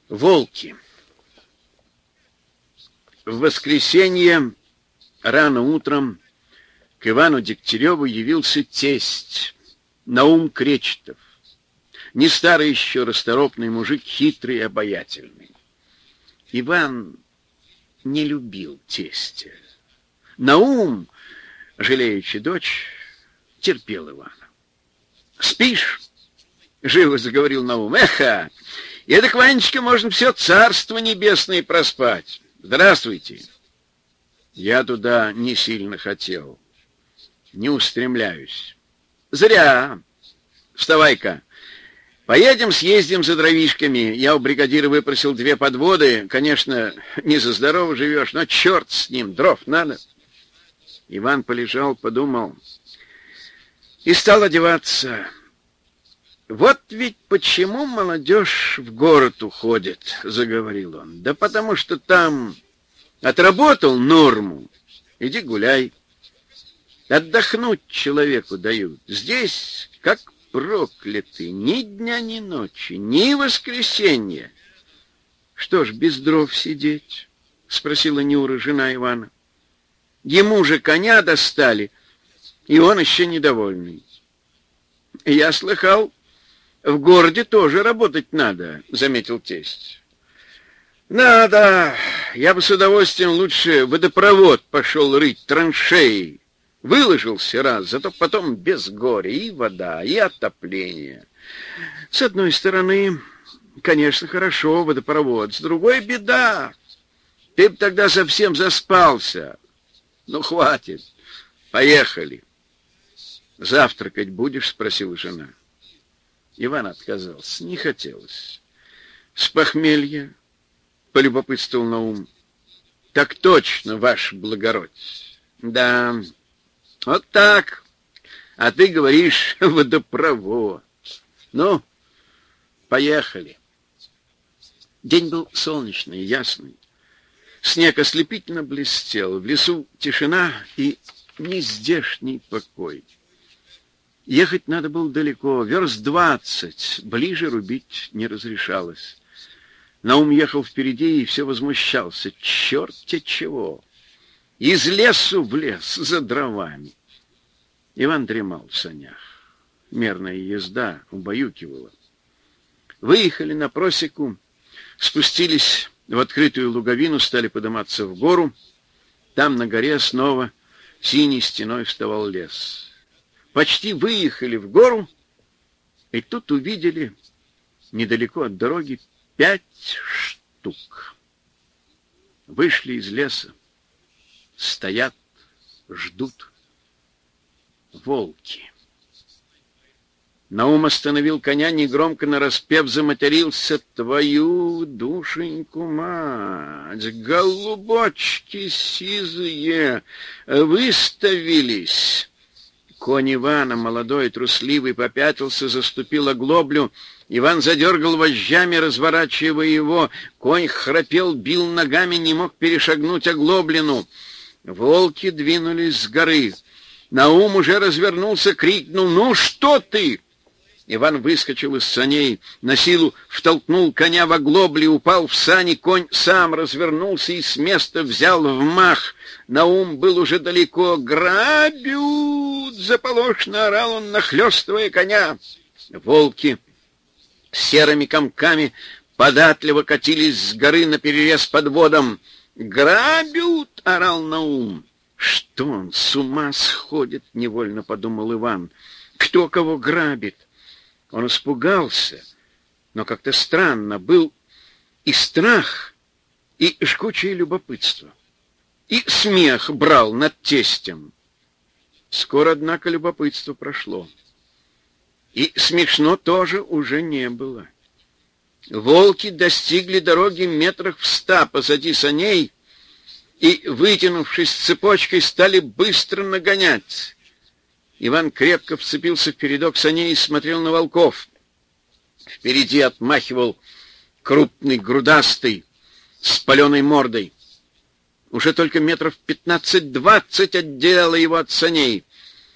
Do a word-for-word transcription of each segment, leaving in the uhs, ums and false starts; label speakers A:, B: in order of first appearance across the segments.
A: Волки. В воскресенье рано утром к Ивану Дегтяреву явился тесть Наум Кречетов. Не старый еще расторопный мужик, хитрый и обаятельный. Иван не любил тестя. Наум, жалеючи дочь, терпел Ивана. «Спишь?» — живо заговорил Наум. «Эха! Эдак, Ванечка, можно все царство небесное проспать. Здравствуйте!» «Я туда не сильно хотел. Не устремляюсь». «Зря. Вставай-ка. Поедем, съездим за дровишками. Я у бригадира выпросил две подводы. Конечно, не за здорово живешь, но черт с ним, дров надо». Иван полежал, подумал и стал одеваться. «Вот ведь почему молодежь в город уходит», — заговорил он. «Да потому что там отработал норму, иди гуляй. Отдохнуть человеку дают. Здесь, как проклятый, ни дня, ни ночи, ни воскресенья». «Что ж, без дров сидеть?» — спросила Нюра, жена Ивана. «Ему же коня достали, и он еще недовольный». «Я слыхал, в городе тоже работать надо», — заметил тесть. «Надо. Я бы с удовольствием лучше водопровод пошел рыть, траншеи. Выложился раз, зато потом без горя и вода, и отопление. С одной стороны, конечно, хорошо, водопровод, с другой беда. Ты б тогда совсем заспался. Ну, хватит. Поехали». «Завтракать будешь?» — спросила жена. Иван отказался. Не хотелось. «С похмелья?» — полюбопытствовал Наум. «Так точно, ваше благородие». «Да, вот так. А ты говоришь, водопровод. Ну, поехали». День был солнечный, ясный. Снег ослепительно блестел. В лесу тишина и нездешний покой. Ехать надо было далеко, верст двадцать, ближе рубить не разрешалось. Наум ехал впереди и все возмущался. Черт-те чего! Из лесу в лес за дровами. Иван дремал в санях. Мерная езда убаюкивала. Выехали на просеку, спустились в открытую луговину, стали подниматься в гору. Там на горе снова синей стеной вставал лес. Почти выехали в гору, и тут увидели недалеко от дороги пять штук. Вышли из леса, стоят, ждут. Волки. Наум остановил коня, негромко нараспев заматерился: «Твою душеньку мать! Голубочки сизые выставились!» Конь Ивана, молодой, трусливый, попятился, заступил оглоблю. Иван задергал вожжами, разворачивая его. Конь храпел, бил ногами, не мог перешагнуть оглоблину. Волки двинулись с горы. Наум уже развернулся, крикнул: «Ну что ты?» Иван выскочил из саней, на силу втолкнул коня в оглобли, упал в сани, конь сам развернулся и с места взял вмах. Наум был уже далеко. «Грабют!» — заполошно орал он, нахлёстывая коня. Волки с серыми комками податливо катились с горы наперерез подводом. «Грабют!» — орал Наум. «Что он, с ума сходит?» — невольно подумал Иван. «Кто кого грабит?» Он испугался, но как-то странно. Был и страх, и жгучее любопытство. И смех брал над тестем. Скоро, однако, любопытство прошло. И смешно тоже уже не было. Волки достигли дороги метрах в ста позади саней и, вытянувшись цепочкой, стали быстро нагонять. Иван крепко вцепился в передок саней и смотрел на волков. Впереди отмахивал крупный, грудастый, с паленой мордой. Уже только метров пятнадцать-двадцать отделяло его от саней.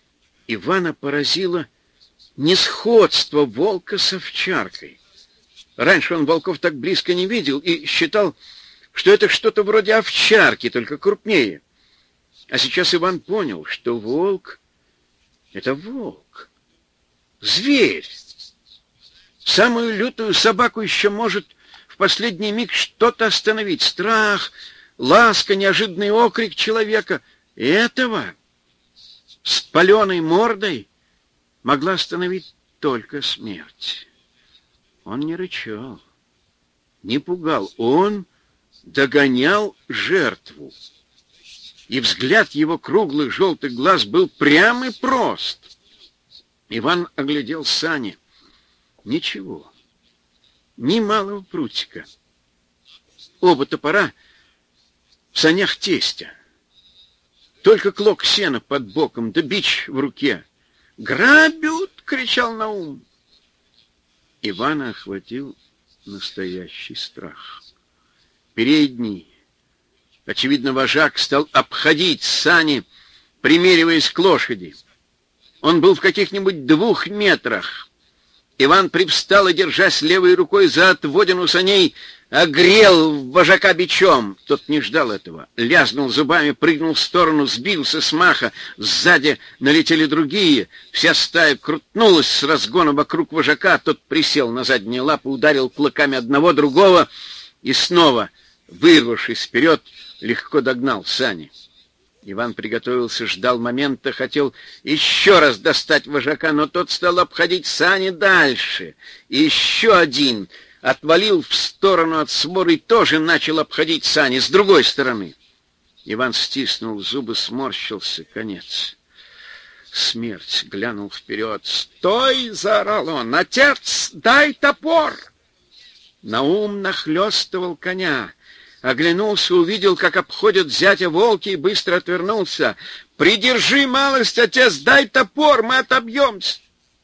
A: Ивана поразило несходство волка с овчаркой. Раньше он волков так близко не видел и считал, что это что-то вроде овчарки, только крупнее. А сейчас Иван понял, что волк — это волк, зверь. Самую лютую собаку еще может в последний миг что-то остановить. Страх, ласка, неожиданный окрик человека. И этого с паленой мордой могла остановить только смерть. Он не рычал, не пугал, он догонял жертву. И взгляд его круглых желтых глаз был прям и прост. Иван оглядел сани. Ничего, ни малого прутика. Оба топора в санях тестя. Только клок сена под боком, да бич в руке. «Грабят!» — кричал Наум. Ивана охватил настоящий страх. Передний, очевидно, вожак стал обходить сани, примериваясь к лошади. Он был в каких-нибудь двух метрах. Иван привстал и, держась левой рукой за отводину саней, огрел вожака бичом. Тот не ждал этого. Лязнул зубами, прыгнул в сторону, сбился с маха. Сзади налетели другие. Вся стая крутнулась с разгона вокруг вожака. Тот присел на задние лапы, ударил кулаками одного, другого и снова, вырвавшись вперед, легко догнал сани. Иван приготовился, ждал момента, хотел еще раз достать вожака, но тот стал обходить сани дальше. И еще один отвалил в сторону от своры и тоже начал обходить сани с другой стороны. Иван стиснул зубы, сморщился. Конец. Смерть. Глянул вперед. «Стой!» — заорал он. «Отец, дай топор!» Наум нахлёстывал коня. Оглянулся, увидел, как обходят зятя волки, и быстро отвернулся. «Придержи малость, отец, дай топор, мы отобьемся!»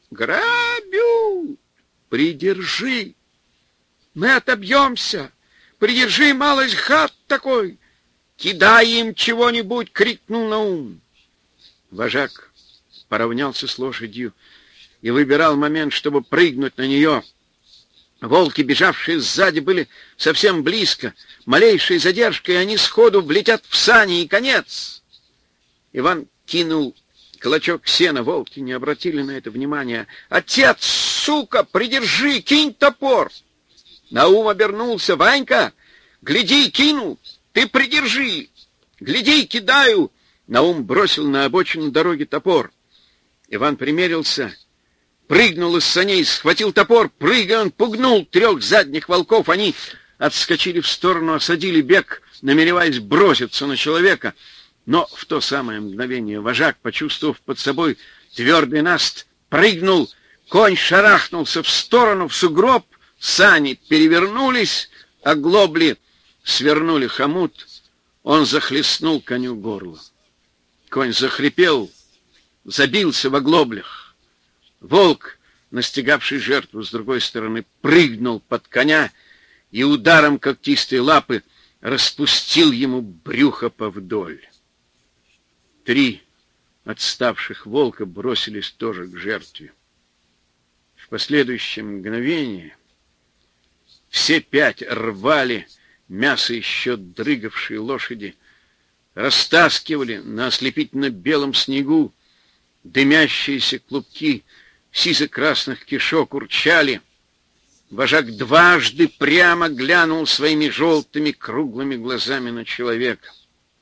A: «Грабю! Придержи! Мы отобьемся! Придержи малость, гад такой! Кидай им чего-нибудь!» — крикнул Наум. Вожак поравнялся с лошадью и выбирал момент, чтобы прыгнуть на нее. Волки, бежавшие сзади, были совсем близко. Малейшей задержкой они сходу влетят в сани, и конец. Иван кинул клочок сена. Волки не обратили на это внимания. «Отец, сука, придержи, кинь топор!» Наум обернулся. «Ванька, гляди, кинул! Ты придержи! Гляди, кидаю!» Наум бросил на обочину дороги топор. Иван примерился, прыгнул из саней, схватил топор, прыгая, он пугнул трех задних волков. Они отскочили в сторону, осадили бег, намереваясь броситься на человека. Но в то самое мгновение вожак, почувствовав под собой твердый наст, прыгнул, конь шарахнулся в сторону, в сугроб, сани перевернулись, оглобли свернули хомут, он захлестнул коню горло. Конь захрипел, забился в оглоблях. Волк, настигавший жертву с другой стороны, прыгнул под коня и ударом когтистой лапы распустил ему брюхо повдоль. Три отставших волка бросились тоже к жертве. В последующее мгновение все пять рвали мясо еще дрыгавшей лошади, растаскивали на ослепительно-белом снегу дымящиеся клубки сизо-красных кишок, урчали. Вожак дважды прямо глянул своими желтыми круглыми глазами на человека.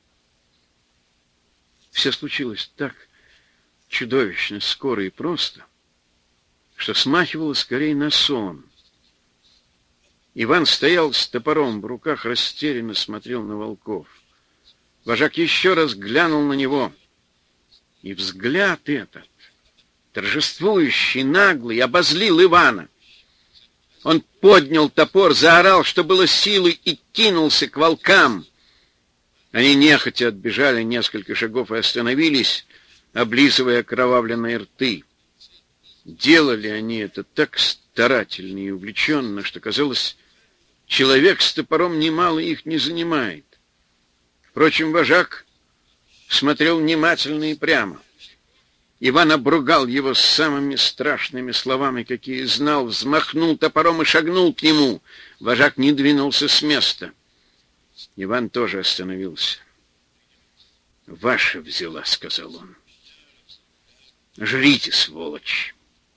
A: Все случилось так чудовищно, скоро и просто, что смахивало скорее на сон. Иван стоял с топором в руках, растерянно смотрел на волков. Вожак еще раз глянул на него, и взгляд этот, торжествующий, наглый, обозлил Ивана. Он поднял топор, заорал, что было силы, и кинулся к волкам. Они нехотя отбежали несколько шагов и остановились, облизывая окровавленные рты. Делали они это так старательно и увлеченно, что, казалось, человек с топором немало их не занимает. Впрочем, вожак смотрел внимательно и прямо. Иван обругал его самыми страшными словами, какие знал, взмахнул топором и шагнул к нему. Вожак не двинулся с места. Иван тоже остановился. «Ваша взяла», — сказал он. «Жрите, сволочь!»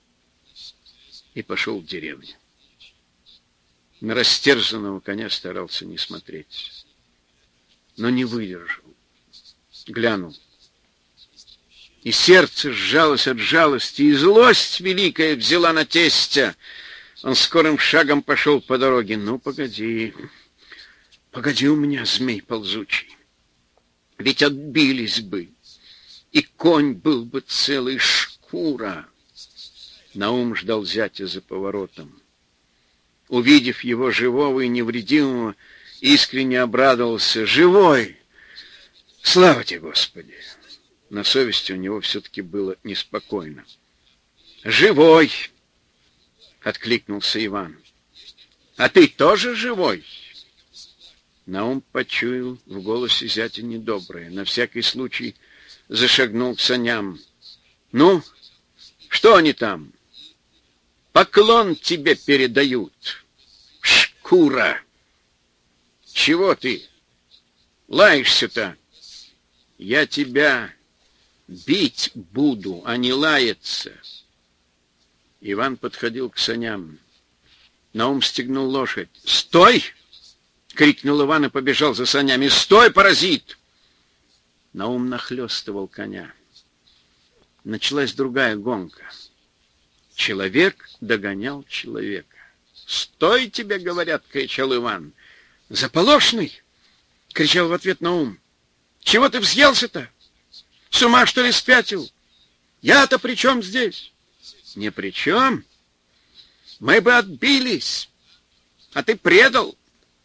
A: И пошел в деревню. На растерзанного коня старался не смотреть, но не выдержал. Глянул. И сердце сжалось от жалости, и злость великая взяла на тестя. Он скорым шагом пошел по дороге. «Ну, погоди, погоди у меня, змей ползучий. Ведь отбились бы, и конь был бы целый, шкура». Наум ждал зятя за поворотом. Увидев его живого и невредимого, искренне обрадовался. «Живой! Слава тебе, Господи!» На совести у него все-таки было неспокойно. «Живой!» — откликнулся Иван. «А ты тоже живой?» Наум почуял в голосе зятя недоброе. На всякий случай зашагнул к саням. «Ну, что они там? Поклон тебе передают. Шкура! Чего ты лаешься-то? Я тебя бить буду, а не лаяться». Иван подходил к саням. Наум стегнул лошадь. «Стой!» — крикнул Иван и побежал за санями. «Стой, паразит!» Наум нахлёстывал коня. Началась другая гонка. Человек догонял человека. «Стой, тебе говорят!» — кричал Иван. «Заполошный!» — кричал в ответ Наум. «Чего ты взъелся-то? С ума, что ли, спятил? Я-то при чем здесь?» «Не при чем. Мы бы отбились, а ты предал».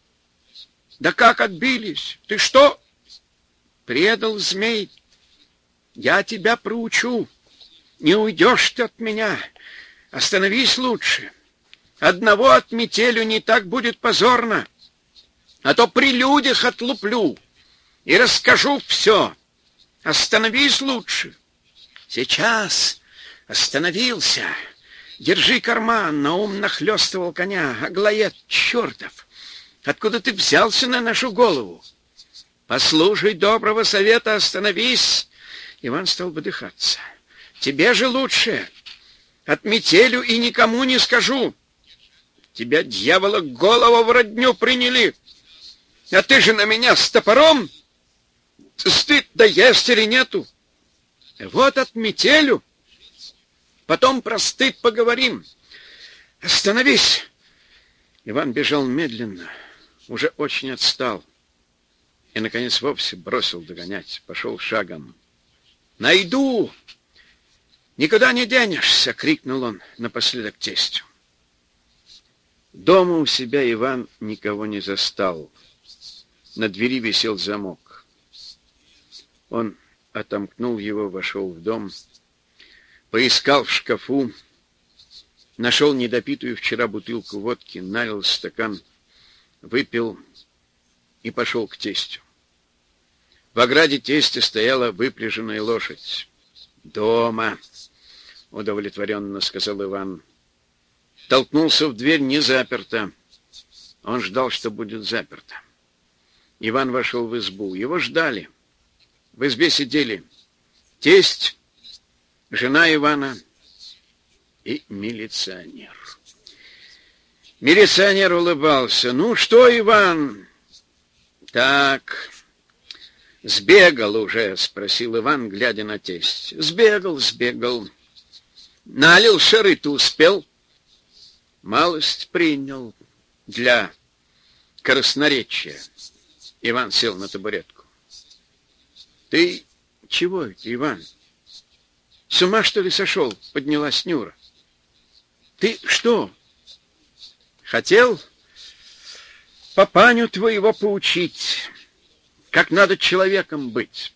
A: «Да как отбились? Ты что?» «Предал, змей. Я тебя проучу. Не уйдешь ты от меня. Остановись лучше. Одного от метелю не так будет позорно. А то при людях отлуплю и расскажу все. Остановись лучше». «Сейчас. Остановился. Держи карман». Наум нахлёстывал коня. «Аглоед чертов! Откуда ты взялся на нашу голову? Послушай доброго совета, остановись». Иван стал выдыхаться. «Тебе же лучше. От метелю и никому не скажу. Тебя, дьявола, голову в родню приняли. А ты же на меня с топором. Стыд да есть или нету? Вот от метелю. Потом про стыд поговорим. Остановись». Иван бежал медленно, уже очень отстал. И, наконец, вовсе бросил догонять, пошел шагом. «Найду! Никуда не денешься!» — крикнул он напоследок тестю. Дома у себя Иван никого не застал. На двери висел замок. Он отомкнул его, вошел в дом, поискал в шкафу, нашел недопитую вчера бутылку водки, налил стакан, выпил и пошел к тестю. В ограде тестя стояла выпряженная лошадь. «Дома», — удовлетворенно сказал Иван. Толкнулся в дверь, не заперта. Он ждал, что будет заперто. Иван вошел в избу. Его ждали. В избе сидели тесть, жена Ивана и милиционер. Милиционер улыбался. «Ну что, Иван?» «Так, сбегал уже?» — спросил Иван, глядя на тесть. «Сбегал, сбегал. Налил шары-то успел?» «Малость принял для красноречия». Иван сел на табуретку. «Ты чего это, Иван? С ума, что ли, сошел?» — поднялась Нюра. «Ты что, хотел папаню твоего поучить, как надо человеком быть?»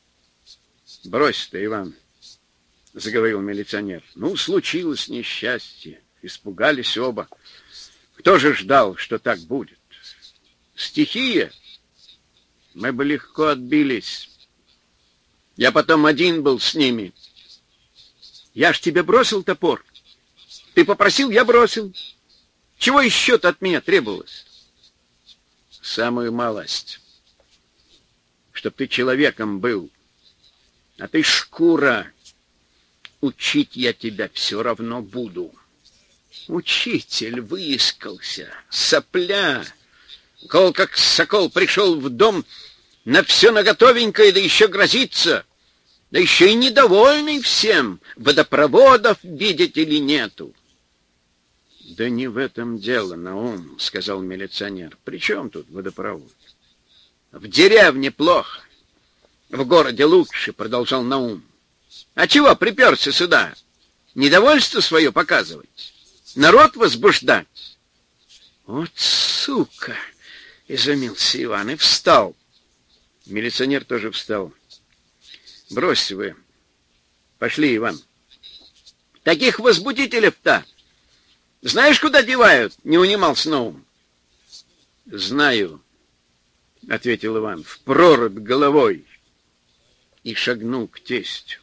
A: «Брось ты, Иван», — заговорил милиционер. «Ну, случилось несчастье. Испугались оба. Кто же ждал, что так будет? Стихия. Мы бы легко отбились. Я потом один был с ними. Я ж тебе бросил топор. Ты попросил, я бросил. Чего еще-то от меня требовалось? Самую малость. Чтоб ты человеком был. А ты шкура. Учить я тебя все равно буду. Учитель выискался. Сопля. Кол как сокол пришел в дом, на все наготовенькое, да еще грозится. Да еще и недовольный всем. Водопроводов, видите ли, нету. Да не в этом дело, Наум, сказал милиционер. При чем тут водопровод? В деревне плохо. В городе лучше, продолжал Наум. А чего приперся сюда? Недовольство свое показывать? Народ возбуждать? Вот сука! Изумился Иван и встал. Милиционер тоже встал. Бросьте вы. Пошли, Иван. Таких возбудителей-то знаешь, куда девают? Не унимался Наум. Знаю, ответил Иван, в прорубь головой. И шагнул к тестю.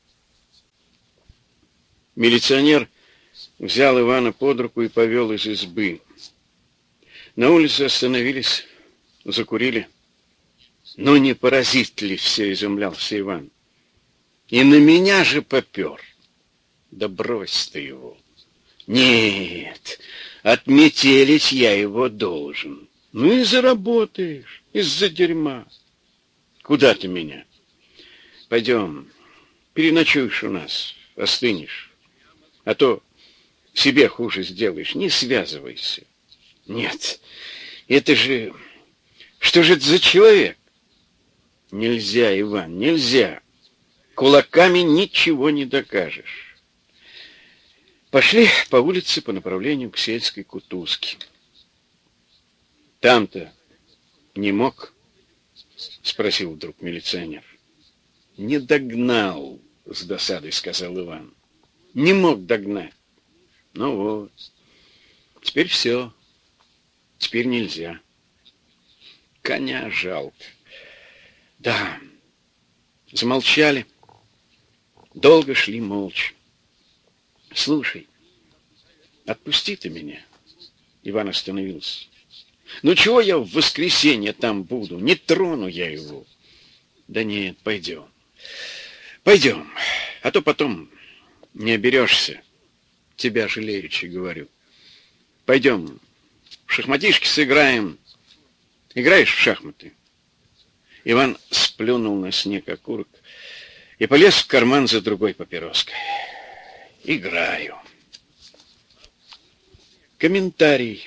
A: Милиционер взял Ивана под руку и повел из избы. На улице остановились, закурили. Ну не паразит ли все, изумлялся Иван. И на меня же попер. Да брось ты его. Нет, отметелить я его должен. Ну и заработаешь из-за дерьма. Куда ты меня? Пойдем, переночуешь у нас, остынешь. А то себе хуже сделаешь, не связывайся. Нет, это же... Что же это за человек? Нельзя, Иван, нельзя. Кулаками ничего не докажешь. Пошли по улице по направлению к сельской кутузке. Там-то не мог? Спросил вдруг милиционер. Не догнал, с досадой сказал Иван. Не мог догнать. Ну вот. Теперь все. Теперь нельзя. Коня жалко. Да. Замолчали. Долго шли молча. Слушай, отпусти ты меня. Иван остановился. Ну чего я в воскресенье там буду? Не трону я его. Да нет, пойдем. Пойдем. А то потом не оберешься. Тебя жалеючи говорю. Пойдем. В шахматишки сыграем. Играешь в шахматы? Иван сплюнул на снег окурок и полез в карман за другой папироской. Играю. Комментарий.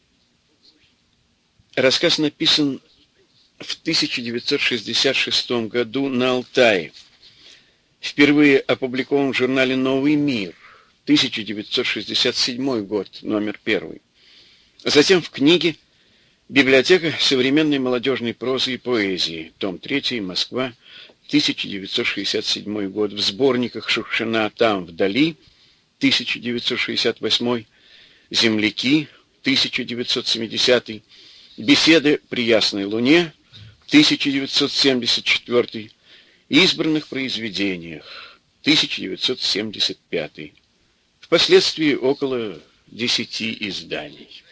A: Рассказ написан в тысяча девятьсот шестьдесят шестом году на Алтае. Впервые опубликован в журнале «Новый мир», тысяча девятьсот шестьдесят седьмой год, номер первый. Затем в книге «Библиотека современной молодежной прозы и поэзии», том третий, Москва, тысяча девятьсот шестьдесят седьмой год, в сборниках Шукшина «Там вдали», тысяча девятьсот шестьдесят восьмой, «Земляки», тысяча девятьсот семидесятый, «Беседы при ясной луне», тысяча девятьсот семьдесят четвёртый, «Избранных произведениях», тысяча девятьсот семьдесят пятый. Впоследствии около десяти изданий.